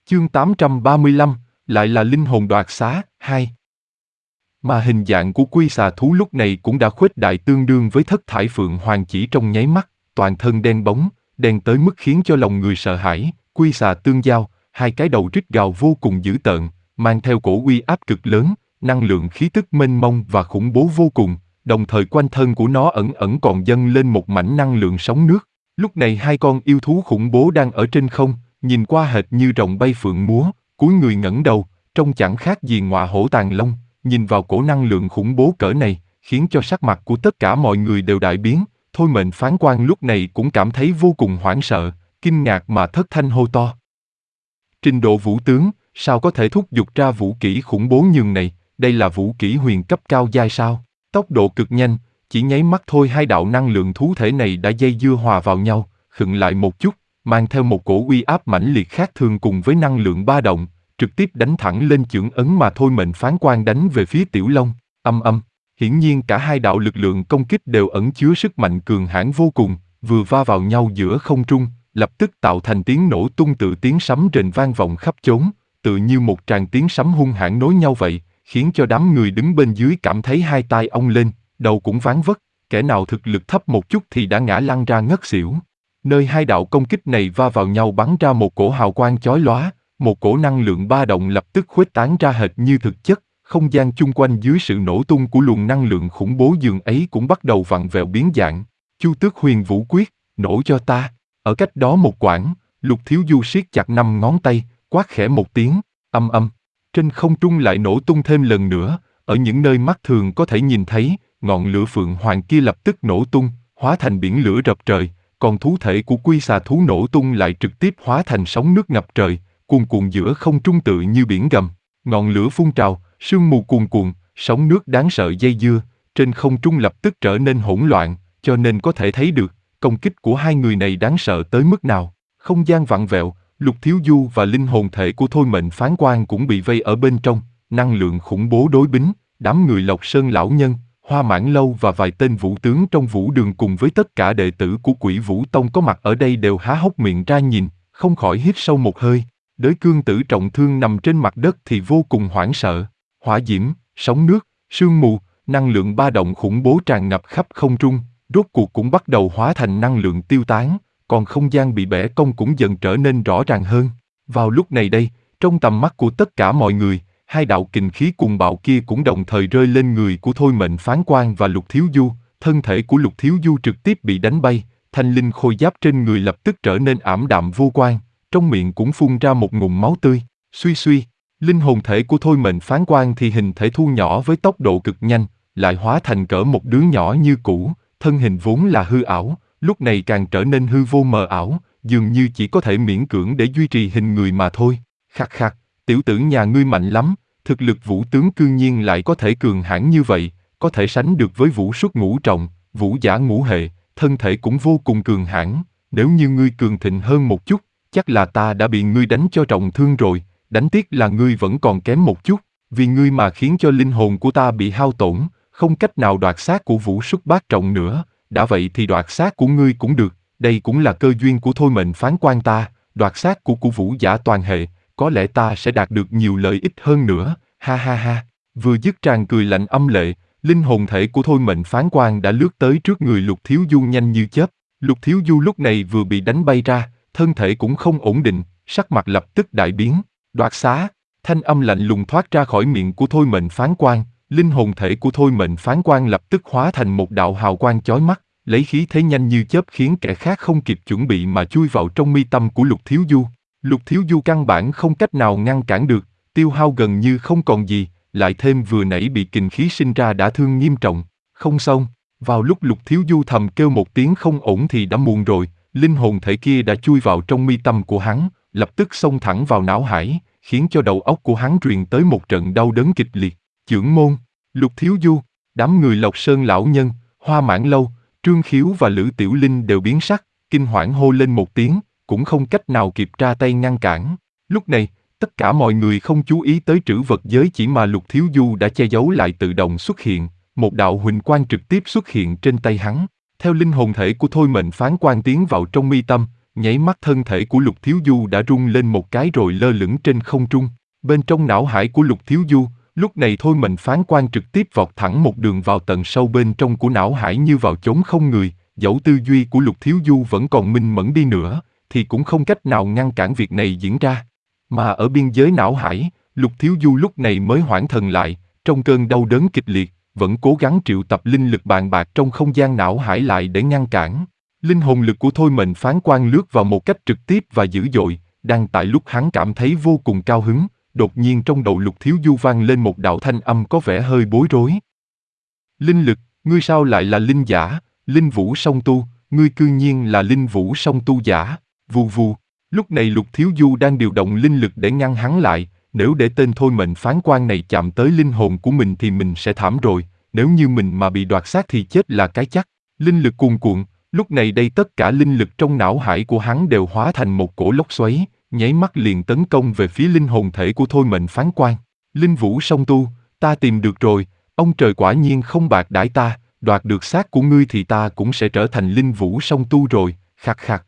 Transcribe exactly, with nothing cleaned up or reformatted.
Chương tám trăm ba mươi lăm, lại là linh hồn đoạt xá, hai. Mà hình dạng của quy xà thú lúc này cũng đã khuếch đại tương đương với thất thải phượng hoàng chỉ trong nháy mắt, toàn thân đen bóng, đen tới mức khiến cho lòng người sợ hãi. Quy xà tương giao, hai cái đầu rít gào vô cùng dữ tợn, mang theo cổ uy áp cực lớn, năng lượng khí tức mênh mông và khủng bố vô cùng, đồng thời quanh thân của nó ẩn ẩn còn dâng lên một mảnh năng lượng sóng nước. Lúc này hai con yêu thú khủng bố đang ở trên không, nhìn qua hệt như rồng bay phượng múa, cúi người ngẩng đầu, trông chẳng khác gì ngọa hổ tàng long. Nhìn vào cổ năng lượng khủng bố cỡ này, khiến cho sắc mặt của tất cả mọi người đều đại biến. Thôi mệnh phán quan lúc này cũng cảm thấy vô cùng hoảng sợ, kinh ngạc mà thất thanh hô to. Trình độ vũ tướng, sao có thể thúc giục ra vũ kỹ khủng bố nhường này, đây là vũ kỹ huyền cấp cao giai sao? Tốc độ cực nhanh, chỉ nháy mắt thôi hai đạo năng lượng thú thể này đã dây dưa hòa vào nhau, khựng lại một chút, mang theo một cổ uy áp mãnh liệt khác thường cùng với năng lượng ba động, trực tiếp đánh thẳng lên chưởng ấn mà thôi mệnh phán quan đánh về phía Tiểu Long. Âm âm, hiển nhiên cả hai đạo lực lượng công kích đều ẩn chứa sức mạnh cường hãn vô cùng, vừa va vào nhau giữa không trung, lập tức tạo thành tiếng nổ tung tự tiếng sấm rền vang vọng khắp chốn, tự như một tràng tiếng sấm hung hãn nối nhau vậy, khiến cho đám người đứng bên dưới cảm thấy hai tai ong lên, đầu cũng ván vất, kẻ nào thực lực thấp một chút thì đã ngã lăn ra ngất xỉu. Nơi hai đạo công kích này va vào nhau bắn ra một cổ hào quang chói lóa, một cổ năng lượng ba động lập tức khuếch tán ra hệt như thực chất, không gian chung quanh dưới sự nổ tung của luồng năng lượng khủng bố dường ấy cũng bắt đầu vặn vẹo biến dạng. Chu Tước Huyền Vũ Quyết, nổ cho ta. Ở cách đó một quãng, Lục Thiếu Du siết chặt năm ngón tay, quát khẽ một tiếng, âm âm. Trên không trung lại nổ tung thêm lần nữa, ở những nơi mắt thường có thể nhìn thấy, ngọn lửa phượng hoàng kia lập tức nổ tung, hóa thành biển lửa rập trời, còn thú thể của quy xà thú nổ tung lại trực tiếp hóa thành sóng nước ngập trời, cuồn cuộn giữa không trung tự như biển gầm. Ngọn lửa phun trào, sương mù cuồn cuộn, sóng nước đáng sợ dây dưa, trên không trung lập tức trở nên hỗn loạn, cho nên có thể thấy được, công kích của hai người này đáng sợ tới mức nào. Không gian vặn vẹo, Lục Thiếu Du và linh hồn thể của thôi mệnh phán quan cũng bị vây ở bên trong, năng lượng khủng bố đối bính, đám người Lộc Sơn lão nhân, Hoa Mãn Lâu và vài tên vũ tướng trong vũ đường cùng với tất cả đệ tử của Quỷ Vũ Tông có mặt ở đây đều há hốc miệng ra nhìn, không khỏi hít sâu một hơi. Đới Cương Tử trọng thương nằm trên mặt đất thì vô cùng hoảng sợ. Hỏa diễm, sóng nước, sương mù, năng lượng ba động khủng bố tràn ngập khắp không trung, rốt cuộc cũng bắt đầu hóa thành năng lượng tiêu tán, còn không gian bị bẻ cong cũng dần trở nên rõ ràng hơn. Vào lúc này đây, trong tầm mắt của tất cả mọi người, hai đạo kình khí cuồng bạo kia cũng đồng thời rơi lên người của thôi mệnh phán quan và Lục Thiếu Du. Thân thể của Lục Thiếu Du trực tiếp bị đánh bay, thanh linh khôi giáp trên người lập tức trở nên ảm đạm vô quang, trong miệng cũng phun ra một ngụm máu tươi. Suy suy, linh hồn thể của thôi mệnh phán quan thì hình thể thu nhỏ với tốc độ cực nhanh, lại hóa thành cỡ một đứa nhỏ như cũ, thân hình vốn là hư ảo, lúc này càng trở nên hư vô mờ ảo, dường như chỉ có thể miễn cưỡng để duy trì hình người mà thôi. Khắc khắc, tiểu tử nhà ngươi mạnh lắm, thực lực vũ tướng cương nhiên lại có thể cường hãn như vậy, có thể sánh được với vũ xuất ngũ trọng, vũ giả ngũ hệ, thân thể cũng vô cùng cường hãn, nếu như ngươi cường thịnh hơn một chút, chắc là ta đã bị ngươi đánh cho trọng thương rồi, đánh tiếc là ngươi vẫn còn kém một chút, vì ngươi mà khiến cho linh hồn của ta bị hao tổn, không cách nào đoạt xác của vũ xuất bát trọng nữa, đã vậy thì đoạt xác của ngươi cũng được, đây cũng là cơ duyên của thôi mệnh phán quan ta, đoạt xác của của vũ giả toàn hệ, có lẽ ta sẽ đạt được nhiều lợi ích hơn nữa, ha ha ha. Vừa dứt tràng cười lạnh âm lệ, linh hồn thể của thôi mệnh phán quan đã lướt tới trước người Lục Thiếu Du nhanh như chớp. Lục Thiếu Du lúc này vừa bị đánh bay ra, thân thể cũng không ổn định, sắc mặt lập tức đại biến. Đoạt xá, thanh âm lạnh lùng thoát ra khỏi miệng của thôi mệnh phán quan, linh hồn thể của thôi mệnh phán quan lập tức hóa thành một đạo hào quang chói mắt, lấy khí thế nhanh như chớp khiến kẻ khác không kịp chuẩn bị mà chui vào trong mi tâm của Lục Thiếu Du. Lục Thiếu Du căn bản không cách nào ngăn cản được, tiêu hao gần như không còn gì, lại thêm vừa nãy bị kình khí sinh ra đã thương nghiêm trọng. Không xong, vào lúc Lục Thiếu Du thầm kêu một tiếng không ổn thì đã muộn rồi, linh hồn thể kia đã chui vào trong mi tâm của hắn, lập tức xông thẳng vào não hải, khiến cho đầu óc của hắn truyền tới một trận đau đớn kịch liệt. Chưởng môn, Lục Thiếu Du, đám người Lộc Sơn lão nhân, Hoa Mãn Lâu, Trương Khiếu và Lữ Tiểu Linh đều biến sắc, kinh hoảng hô lên một tiếng, cũng không cách nào kịp ra tay ngăn cản. Lúc này, tất cả mọi người không chú ý tới trữ vật giới chỉ mà Lục Thiếu Du đã che giấu lại tự động xuất hiện, một đạo huỳnh quang trực tiếp xuất hiện trên tay hắn. Theo linh hồn thể của thôi mệnh phán quan tiến vào trong mi tâm, Nháy mắt thân thể của Lục Thiếu Du đã rung lên một cái rồi lơ lửng trên không trung. Bên trong não hải của Lục Thiếu Du, lúc này thôi mệnh phán quan trực tiếp vọt thẳng một đường vào tận sâu bên trong của não hải như vào chốn không người. Dẫu tư duy của Lục Thiếu Du vẫn còn minh mẫn đi nữa, thì cũng không cách nào ngăn cản việc này diễn ra. Mà ở biên giới não hải, Lục Thiếu Du lúc này mới hoãn thần lại, trong cơn đau đớn kịch liệt, vẫn cố gắng triệu tập linh lực bàn bạc trong không gian não hải lại để ngăn cản. Linh hồn lực của thôi mệnh phán quan lướt vào một cách trực tiếp và dữ dội, đang tại lúc hắn cảm thấy vô cùng cao hứng, đột nhiên trong đầu Lục Thiếu Du vang lên một đạo thanh âm có vẻ hơi bối rối. Linh lực, ngươi sao lại là linh giả, linh vũ song tu, ngươi cư nhiên là linh vũ song tu giả, vù vù. Lúc này Lục Thiếu Du đang điều động linh lực để ngăn hắn lại, nếu để tên thôi mệnh phán quan này chạm tới linh hồn của mình thì mình sẽ thảm rồi, nếu như mình mà bị đoạt xác thì chết là cái chắc. Linh lực cuồn cuộn, lúc này đây tất cả linh lực trong não hải của hắn đều hóa thành một cổ lốc xoáy, nháy mắt liền tấn công về phía linh hồn thể của thôi mệnh phán quan. Linh vũ song tu, ta tìm được rồi, ông trời quả nhiên không bạc đãi ta, đoạt được xác của ngươi thì ta cũng sẽ trở thành linh vũ song tu rồi, khạc khạc.